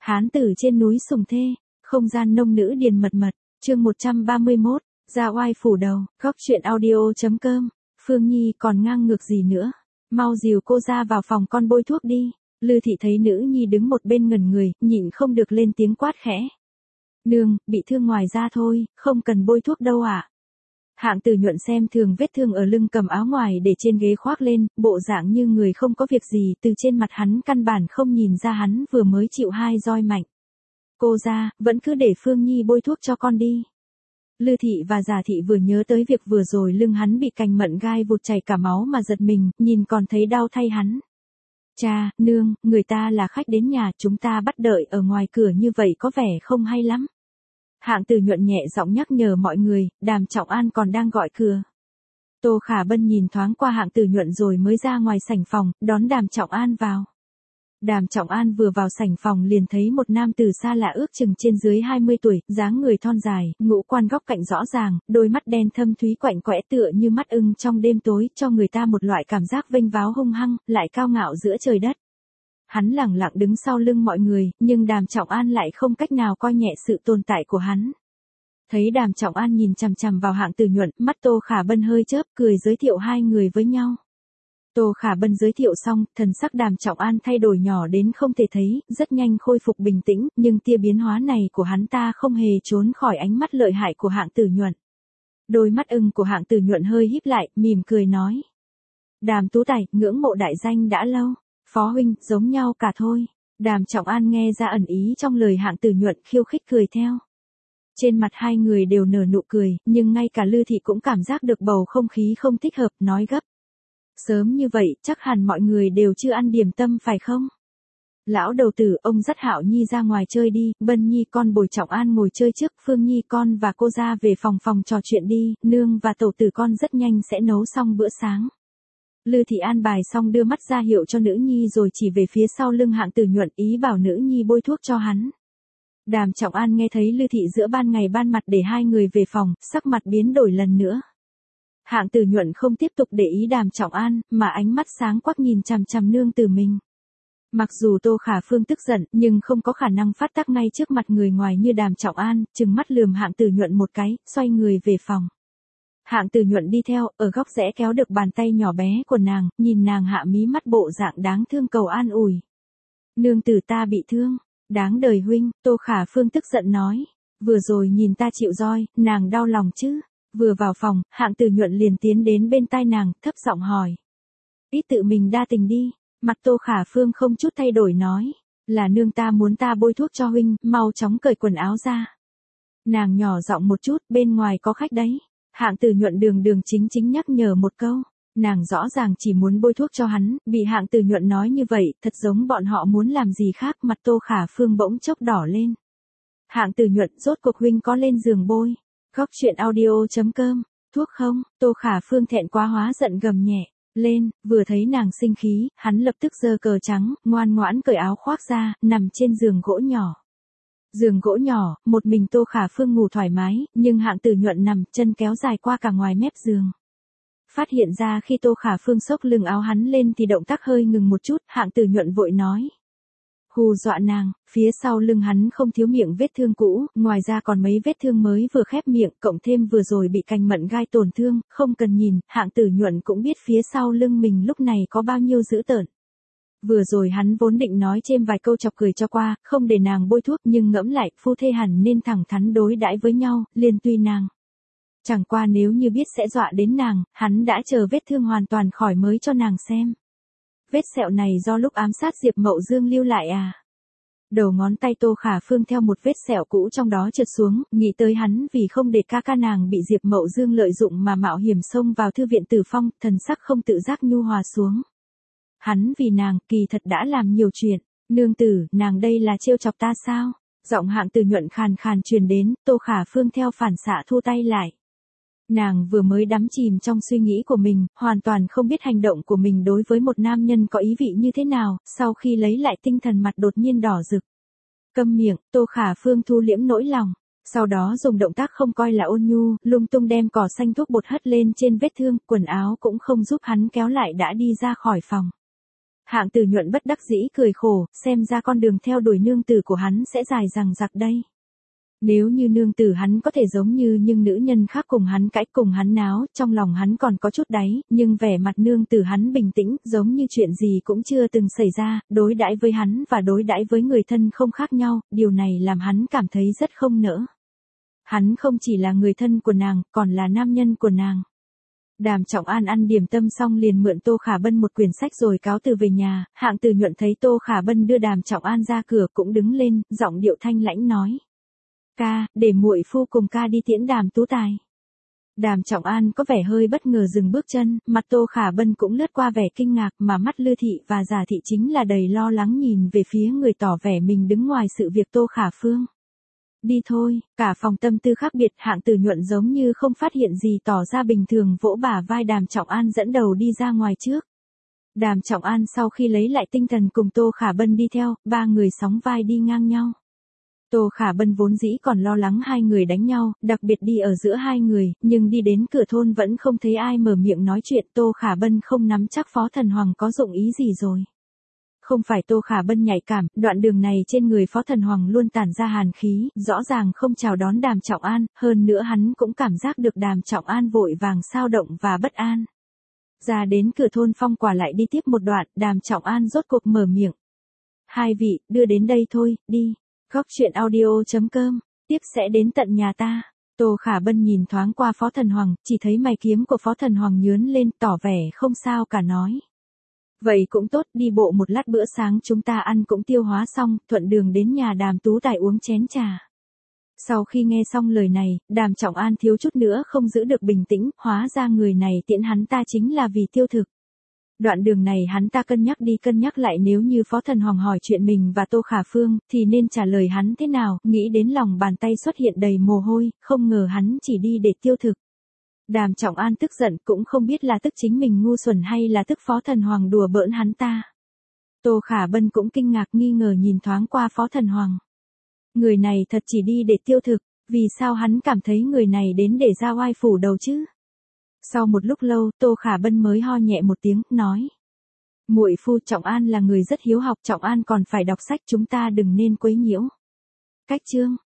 Hán tử trên núi Sùng Thê, không gian nông nữ điền mật mật, chương 131, ra oai phủ đầu, góc chuyện audio.com, Phương Nhi còn ngang ngược gì nữa, mau dìu cô ra vào phòng con bôi thuốc đi. Lư thị thấy nữ nhi đứng một bên ngẩn người, nhịn không được lên tiếng quát khẽ. Nương, bị thương ngoài da thôi, không cần bôi thuốc đâu ạ. Hạng Tử Nhuận xem thường vết thương ở lưng, cầm áo ngoài để trên ghế khoác lên, bộ dạng như người không có việc gì, từ trên mặt hắn căn bản không nhìn ra hắn vừa mới chịu 2 roi mạnh. Cô ra, vẫn cứ để Phương Nhi bôi thuốc cho con đi. Lư thị và Giả thị vừa nhớ tới việc vừa rồi lưng hắn bị cành mận gai vụt chảy cả máu mà giật mình, nhìn còn thấy đau thay hắn. Cha, nương, người ta là khách đến nhà, chúng ta bắt đợi ở ngoài cửa như vậy có vẻ không hay lắm. Hạng Tử Nhuận nhẹ giọng nhắc nhở mọi người, Đàm Trọng An còn đang gọi cửa. Tô Khả Bân nhìn thoáng qua Hạng Tử Nhuận rồi mới ra ngoài sảnh phòng, đón Đàm Trọng An vào. Đàm Trọng An vừa vào sảnh phòng liền thấy một nam tử xa lạ ước chừng trên dưới 20 tuổi, dáng người thon dài, ngũ quan góc cạnh rõ ràng, đôi mắt đen thâm thúy quạnh quẽ tựa như mắt ưng trong đêm tối, cho người ta một loại cảm giác vênh váo hung hăng, lại cao ngạo giữa trời đất. Hắn lẳng lặng đứng sau lưng mọi người, nhưng Đàm Trọng An lại không cách nào coi nhẹ sự tồn tại của hắn. Thấy Đàm Trọng An nhìn chằm chằm vào Hạng Tử Nhuận, mắt Tô Khả Bân hơi chớp, cười giới thiệu hai người với nhau. Tô Khả Bân giới thiệu xong, thần sắc Đàm Trọng An thay đổi nhỏ đến không thể thấy, rất nhanh khôi phục bình tĩnh, nhưng tia biến hóa này của hắn ta không hề trốn khỏi ánh mắt lợi hại của Hạng Tử Nhuận. Đôi mắt ưng của Hạng Tử Nhuận hơi híp lại, mỉm cười nói. Đàm Tú Tài, ngưỡng mộ đại danh đã lâu. Phó huynh, giống nhau cả thôi. Đàm Trọng An nghe ra ẩn ý trong lời Hạng Tử Nhuận, khiêu khích cười theo. Trên mặt hai người đều nở nụ cười, nhưng ngay cả Lư thị cũng cảm giác được bầu không khí không thích hợp, nói gấp. Sớm như vậy, chắc hẳn mọi người đều chưa ăn điểm tâm phải không? Lão đầu tử, ông dắt Hạo Nhi ra ngoài chơi đi, Bân Nhi con bồi Trọng An ngồi chơi trước, Phương Nhi con và cô ra về phòng trò chuyện đi, nương và tẩu tử con rất nhanh sẽ nấu xong bữa sáng. Lư thị an bài xong đưa mắt ra hiệu cho nữ nhi rồi chỉ về phía sau lưng Hạng Tử Nhuận, ý bảo nữ nhi bôi thuốc cho hắn. Đàm Trọng An nghe thấy Lư thị giữa ban ngày ban mặt để hai người về phòng, sắc mặt biến đổi lần nữa. Hạng Tử Nhuận không tiếp tục để ý Đàm Trọng An, mà ánh mắt sáng quắc nhìn chằm chằm nương tử mình. Mặc dù Tô Khả Phương tức giận, nhưng không có khả năng phát tác ngay trước mặt người ngoài như Đàm Trọng An, trừng mắt lườm Hạng Tử Nhuận một cái, xoay người về phòng. Hạng Tử Nhuận đi theo, ở góc rẽ kéo được bàn tay nhỏ bé của nàng, nhìn nàng hạ mí mắt bộ dạng đáng thương cầu an ủi. Nương tử ta bị thương, đáng đời huynh, Tô Khả Phương tức giận nói. Vừa rồi nhìn ta chịu roi, nàng đau lòng chứ. Vừa vào phòng, Hạng Tử Nhuận liền tiến đến bên tai nàng, thấp giọng hỏi. Ít tự mình đa tình đi, mặt Tô Khả Phương không chút thay đổi nói. Là nương ta muốn ta bôi thuốc cho huynh, mau chóng cởi quần áo ra. Nàng nhỏ giọng một chút, bên ngoài có khách đấy. Hạng Tử Nhuận đường chính nhắc nhở một câu. Nàng rõ ràng chỉ muốn bôi thuốc cho hắn, bị Hạng Tử Nhuận nói như vậy, thật giống bọn họ muốn làm gì khác, mặt Tô Khả Phương bỗng chốc đỏ lên. Hạng Tử Nhuận, rốt cuộc huynh có lên giường bôi. Góc chuyện audio.com, thuốc không? Tô Khả Phương thẹn quá hóa giận gầm nhẹ lên, vừa thấy nàng sinh khí, hắn lập tức giơ cờ trắng, ngoan ngoãn cởi áo khoác ra, nằm trên giường gỗ nhỏ. Giường gỗ nhỏ, một mình Tô Khả Phương ngủ thoải mái, nhưng Hạng Tử Nhuận nằm, chân kéo dài qua cả ngoài mép giường. Phát hiện ra khi Tô Khả Phương xốc lưng áo hắn lên thì động tác hơi ngừng một chút, Hạng Tử Nhuận vội nói. Hù dọa nàng, phía sau lưng hắn không thiếu miệng vết thương cũ, ngoài ra còn mấy vết thương mới vừa khép miệng, cộng thêm vừa rồi bị cành mận gai tổn thương, không cần nhìn, Hạng Tử Nhuận cũng biết phía sau lưng mình lúc này có bao nhiêu dữ tợn. Vừa rồi hắn vốn định nói chêm vài câu chọc cười cho qua, không để nàng bôi thuốc, nhưng ngẫm lại, phu thê hẳn nên thẳng thắn đối đãi với nhau, liền tùy nàng. Chẳng qua nếu như biết sẽ dọa đến nàng, hắn đã chờ vết thương hoàn toàn khỏi mới cho nàng xem. Vết sẹo này do lúc ám sát Diệp Mậu Dương lưu lại à? Đầu ngón tay Tô Khả Phương theo một vết sẹo cũ trong đó trượt xuống, nghĩ tới hắn vì không để ca nàng bị Diệp Mậu Dương lợi dụng mà mạo hiểm xông vào thư viện Tử Phong, thần sắc không tự giác nhu hòa xuống. Hắn vì nàng, kỳ thật đã làm nhiều chuyện. Nương tử, nàng đây là trêu chọc ta sao? Giọng Hạng Tử Nhuận khàn khàn truyền đến, Tô Khả Phương theo phản xạ thu tay lại. Nàng vừa mới đắm chìm trong suy nghĩ của mình, hoàn toàn không biết hành động của mình đối với một nam nhân có ý vị như thế nào, sau khi lấy lại tinh thần mặt đột nhiên đỏ rực. Câm miệng, Tô Khả Phương thu liễm nỗi lòng. Sau đó dùng động tác không coi là ôn nhu, lung tung đem cỏ xanh thuốc bột hất lên trên vết thương, quần áo cũng không giúp hắn kéo lại đã đi ra khỏi phòng. Hạng Tử Nhuận bất đắc dĩ cười khổ, xem ra con đường theo đuổi nương tử của hắn sẽ dài dằng dặc đây. Nếu như nương tử hắn có thể giống như nhưng nữ nhân khác cùng hắn cãi cùng hắn náo, trong lòng hắn còn có chút đáy, nhưng vẻ mặt nương tử hắn bình tĩnh, giống như chuyện gì cũng chưa từng xảy ra, đối đãi với hắn và đối đãi với người thân không khác nhau, điều này làm hắn cảm thấy rất không nỡ. Hắn không chỉ là người thân của nàng, còn là nam nhân của nàng. Đàm Trọng An ăn điểm tâm xong liền mượn Tô Khả Bân một quyển sách rồi cáo từ về nhà, Hạng Tử Nhuận thấy Tô Khả Bân đưa Đàm Trọng An ra cửa cũng đứng lên, giọng điệu thanh lãnh nói. Ca, để muội phu cùng ca đi tiễn Đàm Tú Tài. Đàm Trọng An có vẻ hơi bất ngờ dừng bước chân, mặt Tô Khả Bân cũng lướt qua vẻ kinh ngạc mà mắt Lư Thị và Giả Thị chính là đầy lo lắng nhìn về phía người tỏ vẻ mình đứng ngoài sự việc Tô Khả Phương. Đi thôi, cả phòng tâm tư khác biệt. Hạng Tử Nhuận giống như không phát hiện gì tỏ ra bình thường vỗ bả vai Đàm Trọng An dẫn đầu đi ra ngoài trước. Đàm Trọng An sau khi lấy lại tinh thần cùng Tô Khả Bân đi theo, ba người sóng vai đi ngang nhau. Tô Khả Bân vốn dĩ còn lo lắng hai người đánh nhau, đặc biệt đi ở giữa hai người, nhưng đi đến cửa thôn vẫn không thấy ai mở miệng nói chuyện. Tô Khả Bân không nắm chắc Phó Thần Hoàng có dụng ý gì rồi. Không phải Tô Khả Bân nhạy cảm, đoạn đường này trên người Phó Thần Hoàng luôn tản ra hàn khí, rõ ràng không chào đón Đàm Trọng An, hơn nữa hắn cũng cảm giác được Đàm Trọng An vội vàng xao động và bất an. Ra đến cửa thôn Phong Quả lại đi tiếp một đoạn, Đàm Trọng An rốt cuộc mở miệng. Hai vị, đưa đến đây thôi, đi. Góc truyện audio.com, tiếp sẽ đến tận nhà ta. Tô Khả Bân nhìn thoáng qua Phó Thần Hoàng, chỉ thấy mày kiếm của Phó Thần Hoàng nhướng lên, tỏ vẻ không sao cả nói. Vậy cũng tốt, đi bộ một lát bữa sáng chúng ta ăn cũng tiêu hóa xong, thuận đường đến nhà Đàm Tú Tài uống chén trà. Sau khi nghe xong lời này, Đàm Trọng An thiếu chút nữa không giữ được bình tĩnh, hóa ra người này tiễn hắn ta chính là vì tiêu thực. Đoạn đường này hắn ta cân nhắc đi cân nhắc lại, nếu như Phó Thần Hoàng hỏi chuyện mình và Tô Khả Phương, thì nên trả lời hắn thế nào, nghĩ đến lòng bàn tay xuất hiện đầy mồ hôi, không ngờ hắn chỉ đi để tiêu thực. Đàm Trọng An tức giận, cũng không biết là tức chính mình ngu xuẩn hay là tức Phó Thần Hoàng đùa bỡn hắn ta. Tô Khả Bân cũng kinh ngạc nghi ngờ nhìn thoáng qua Phó Thần Hoàng. Người này thật chỉ đi để tiêu thực, vì sao hắn cảm thấy người này đến để ra oai phủ đầu chứ? Sau một lúc lâu, Tô Khả Bân mới ho nhẹ một tiếng, nói. Muội phu, Trọng An là người rất hiếu học, Trọng An còn phải đọc sách, chúng ta đừng nên quấy nhiễu. Cách chương.